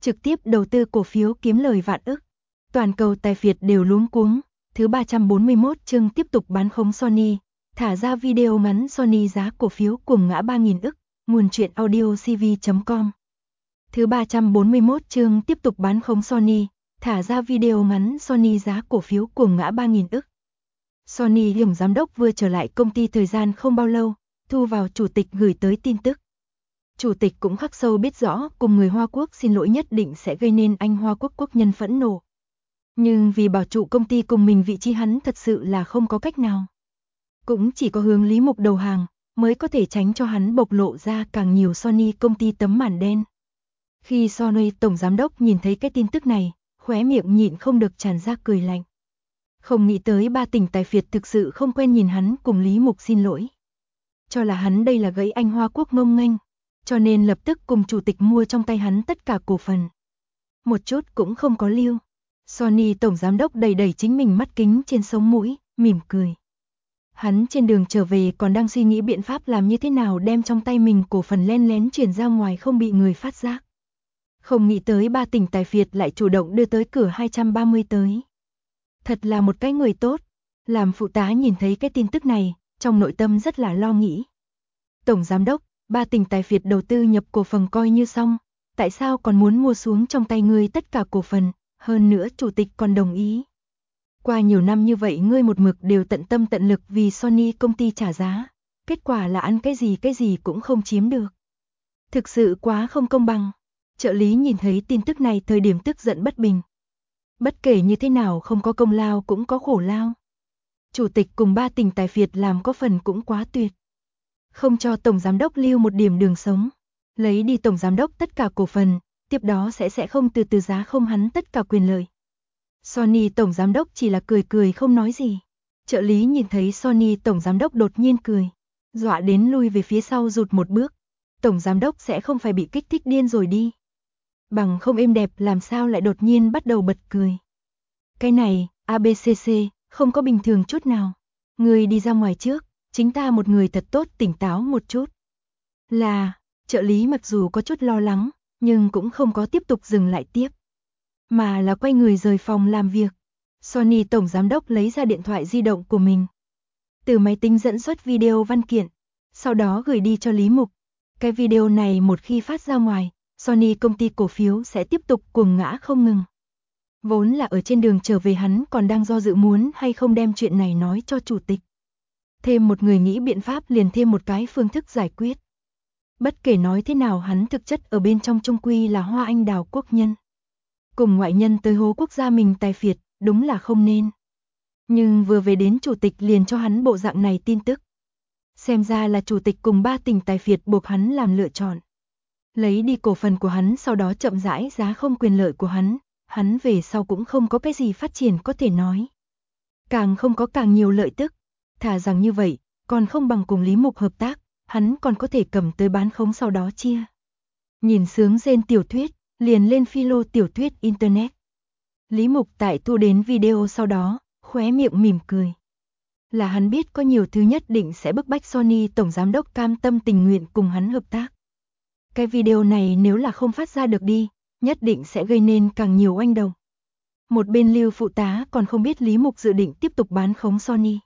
trực tiếp đầu tư cổ phiếu kiếm lời vạn ức. Toàn cầu tài phiệt đều luống cuống. Thứ 341 chương tiếp tục bán khống Sony, thả ra video ngắn Sony giá cổ phiếu cuồng ngã 3.000 ức, nguồn truyện audio cv.com. Thứ 341 chương tiếp tục bán khống Sony, thả ra video ngắn Sony giá cổ phiếu cuồng ngã 3.000 ức. Sony tổng giám đốc vừa trở lại công ty thời gian không bao lâu, thu vào chủ tịch gửi tới tin tức. Chủ tịch cũng khắc sâu biết rõ cùng người Hoa Quốc xin lỗi nhất định sẽ gây nên anh Hoa Quốc quốc nhân phẫn nộ. Nhưng vì bảo trụ công ty cùng mình vị trí hắn thật sự là không có cách nào. Cũng chỉ có hướng Lý Mục đầu hàng mới có thể tránh cho hắn bộc lộ ra càng nhiều Sony công ty tấm màn đen. Khi Sony tổng giám đốc nhìn thấy cái tin tức này, khóe miệng nhịn không được tràn ra cười lạnh. Không nghĩ tới ba tỉnh tài phiệt thực sự không quen nhìn hắn cùng Lý Mục xin lỗi. Cho là hắn đây là gãy anh Hoa Quốc ngông nghênh, cho nên lập tức cùng chủ tịch mua trong tay hắn tất cả cổ phần. Một chút cũng không có lưu. Sony tổng giám đốc đẩy đẩy chính mình mắt kính trên sống mũi, mỉm cười. Hắn trên đường trở về còn đang suy nghĩ biện pháp làm như thế nào đem trong tay mình cổ phần len lén chuyển ra ngoài không bị người phát giác. Không nghĩ tới ba tỉnh tài phiệt lại chủ động đưa tới cửa 230 tới. Thật là một cái người tốt. Làm phụ tá nhìn thấy cái tin tức này, trong nội tâm rất là lo nghĩ. Tổng giám đốc, ba tỉnh tài phiệt đầu tư nhập cổ phần coi như xong, tại sao còn muốn mua xuống trong tay ngươi tất cả cổ phần, hơn nữa chủ tịch còn đồng ý. Qua nhiều năm như vậy ngươi một mực đều tận tâm tận lực vì Sony công ty trả giá, kết quả là ăn cái gì cũng không chiếm được. Thực sự quá không công bằng. Trợ lý nhìn thấy tin tức này thời điểm tức giận bất bình. Bất kể như thế nào không có công lao cũng có khổ lao. Chủ tịch cùng ba tỉnh tài phiệt làm có phần cũng quá tuyệt. Không cho tổng giám đốc lưu một điểm đường sống. Lấy đi tổng giám đốc tất cả cổ phần, tiếp đó sẽ không từ giá không hắn tất cả quyền lợi. Sony tổng giám đốc chỉ là cười không nói gì. Trợ lý nhìn thấy Sony tổng giám đốc đột nhiên cười, dọa đến lui về phía sau rụt một bước. Tổng giám đốc sẽ không phải bị kích thích điên rồi đi. Bằng không êm đẹp làm sao lại đột nhiên bắt đầu bật cười. Cái này, ABCC, không có bình thường chút nào. Người đi ra ngoài trước, chính ta một người thật tốt tỉnh táo một chút. Là, trợ lý mặc dù có chút lo lắng, nhưng cũng không có tiếp tục dừng lại tiếp. Mà là quay người rời phòng làm việc. Sony tổng giám đốc lấy ra điện thoại di động của mình. Từ máy tính dẫn xuất video văn kiện, sau đó gửi đi cho Lý Mục. Cái video này một khi phát ra ngoài, Sony công ty cổ phiếu sẽ tiếp tục cuồng ngã không ngừng. Vốn là ở trên đường trở về hắn còn đang do dự muốn hay không đem chuyện này nói cho chủ tịch. Thêm một người nghĩ biện pháp liền thêm một cái phương thức giải quyết. Bất kể nói thế nào hắn thực chất ở bên trong chung quy là Hoa Anh Đào quốc nhân. Cùng ngoại nhân tới hố quốc gia mình tài phiệt, đúng là không nên. Nhưng vừa về đến chủ tịch liền cho hắn bộ dạng này tin tức. Xem ra là chủ tịch cùng ba tỉnh tài phiệt buộc hắn làm lựa chọn. Lấy đi cổ phần của hắn sau đó chậm rãi giá không quyền lợi của hắn về sau cũng không có cái gì phát triển có thể nói. Càng không có càng nhiều lợi tức, thà rằng như vậy, còn không bằng cùng Lý Mục hợp tác, hắn còn có thể cầm tới bán khống sau đó chia. Nhìn sướng rên tiểu thuyết, liền lên philo tiểu thuyết internet. Lý Mục tại thu đến video sau đó, khóe miệng mỉm cười. Là hắn biết có nhiều thứ nhất định sẽ bức bách Sony tổng giám đốc cam tâm tình nguyện cùng hắn hợp tác. Cái video này nếu là không phát ra được đi, nhất định sẽ gây nên càng nhiều oanh động. Một bên Lưu phụ tá còn không biết Lý Mục dự định tiếp tục bán khống Sony.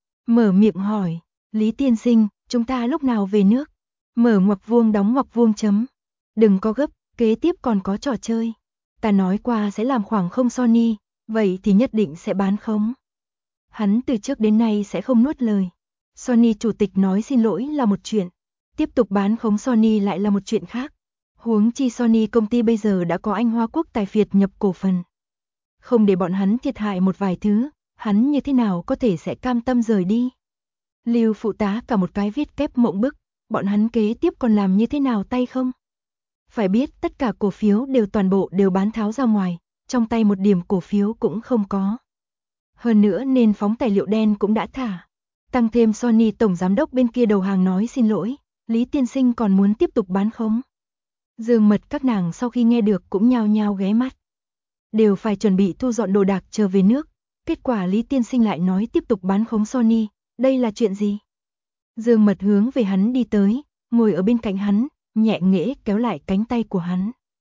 Mở miệng hỏi, Lý tiên sinh, chúng ta lúc nào về nước? Mở ngoặc vuông đóng ngoặc vuông chấm. Đừng có gấp, kế tiếp còn có trò chơi. Ta nói qua sẽ làm khoảng không Sony, vậy thì nhất định sẽ bán khống. Hắn từ trước đến nay sẽ không nuốt lời. Sony chủ tịch nói xin lỗi là một chuyện, tiếp tục bán khống Sony lại là một chuyện khác. Huống chi Sony công ty bây giờ đã có anh Hoa Quốc tài phiệt nhập cổ phần. Không để bọn hắn thiệt hại một vài thứ, hắn như thế nào có thể sẽ cam tâm rời đi. Lưu phụ tá cả một cái viết kép mộng bức, bọn hắn kế tiếp còn làm như thế nào tay không? Phải biết tất cả cổ phiếu toàn bộ đều bán tháo ra ngoài, trong tay một điểm cổ phiếu cũng không có. Hơn nữa nên phóng tài liệu đen cũng đã thả. Tăng thêm Sony tổng giám đốc bên kia đầu hàng nói xin lỗi, Lý tiên sinh còn muốn tiếp tục bán khống. Dương Mật các nàng sau khi nghe được cũng nhao nhao ghé mắt. Đều phải chuẩn bị thu dọn đồ đạc trở về nước, kết quả Lý tiên sinh lại nói tiếp tục bán khống Sony, đây là chuyện gì? Dương Mật hướng về hắn đi tới, ngồi ở bên cạnh hắn, nhẹ nghễ kéo lại cánh tay của hắn.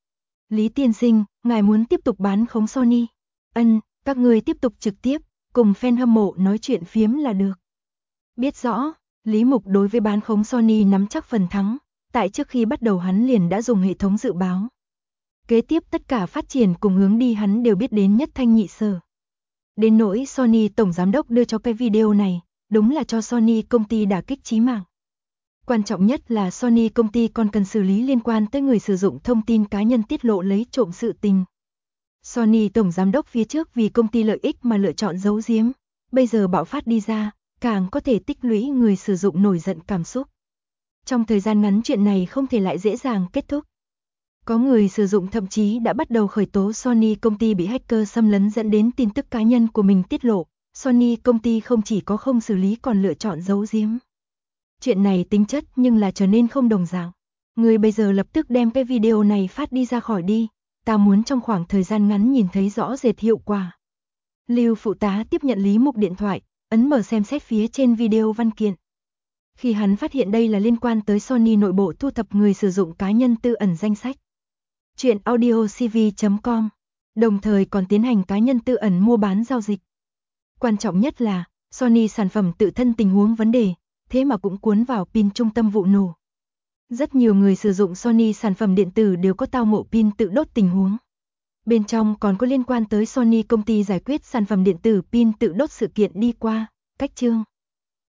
Lý tiên sinh, ngài muốn tiếp tục bán khống Sony? Các ngươi tiếp tục trực tiếp, cùng fan hâm mộ nói chuyện phiếm là được. Biết rõ, Lý Mục đối với bán khống Sony nắm chắc phần thắng, tại trước khi bắt đầu hắn liền đã dùng hệ thống dự báo. Kế tiếp tất cả phát triển cùng hướng đi hắn đều biết đến nhất thanh nhị sở. Đến nỗi Sony tổng giám đốc đưa cho cái video này, đúng là cho Sony công ty đả kích chí mạng. Quan trọng nhất là Sony công ty còn cần xử lý liên quan tới người sử dụng thông tin cá nhân tiết lộ lấy trộm sự tình. Sony tổng giám đốc phía trước vì công ty lợi ích mà lựa chọn giấu giếm, bây giờ bạo phát đi ra, càng có thể tích lũy người sử dụng nổi giận cảm xúc. Trong thời gian ngắn chuyện này không thể lại dễ dàng kết thúc. Có người sử dụng thậm chí đã bắt đầu khởi tố Sony công ty bị hacker xâm lấn dẫn đến tin tức cá nhân của mình tiết lộ. Sony công ty không chỉ có không xử lý còn lựa chọn giấu giếm. Chuyện này tính chất nhưng là trở nên không đồng dạng. Người bây giờ lập tức đem cái video này phát đi ra khỏi đi. Ta muốn trong khoảng thời gian ngắn nhìn thấy rõ rệt hiệu quả. Lưu phụ tá tiếp nhận Lý Mục điện thoại, ấn mở xem xét phía trên video văn kiện. Khi hắn phát hiện đây là liên quan tới Sony nội bộ thu thập người sử dụng cá nhân tư ẩn danh sách. Chuyện audiocv.com, đồng thời còn tiến hành cá nhân tư ẩn mua bán giao dịch. Quan trọng nhất là, Sony sản phẩm tự thân tình huống vấn đề, thế mà cũng cuốn vào pin trung tâm vụ nổ. Rất nhiều người sử dụng Sony sản phẩm điện tử đều có tao ngộ pin tự đốt tình huống. Bên trong còn có liên quan tới Sony công ty giải quyết sản phẩm điện tử pin tự đốt sự kiện đi qua, cách chương.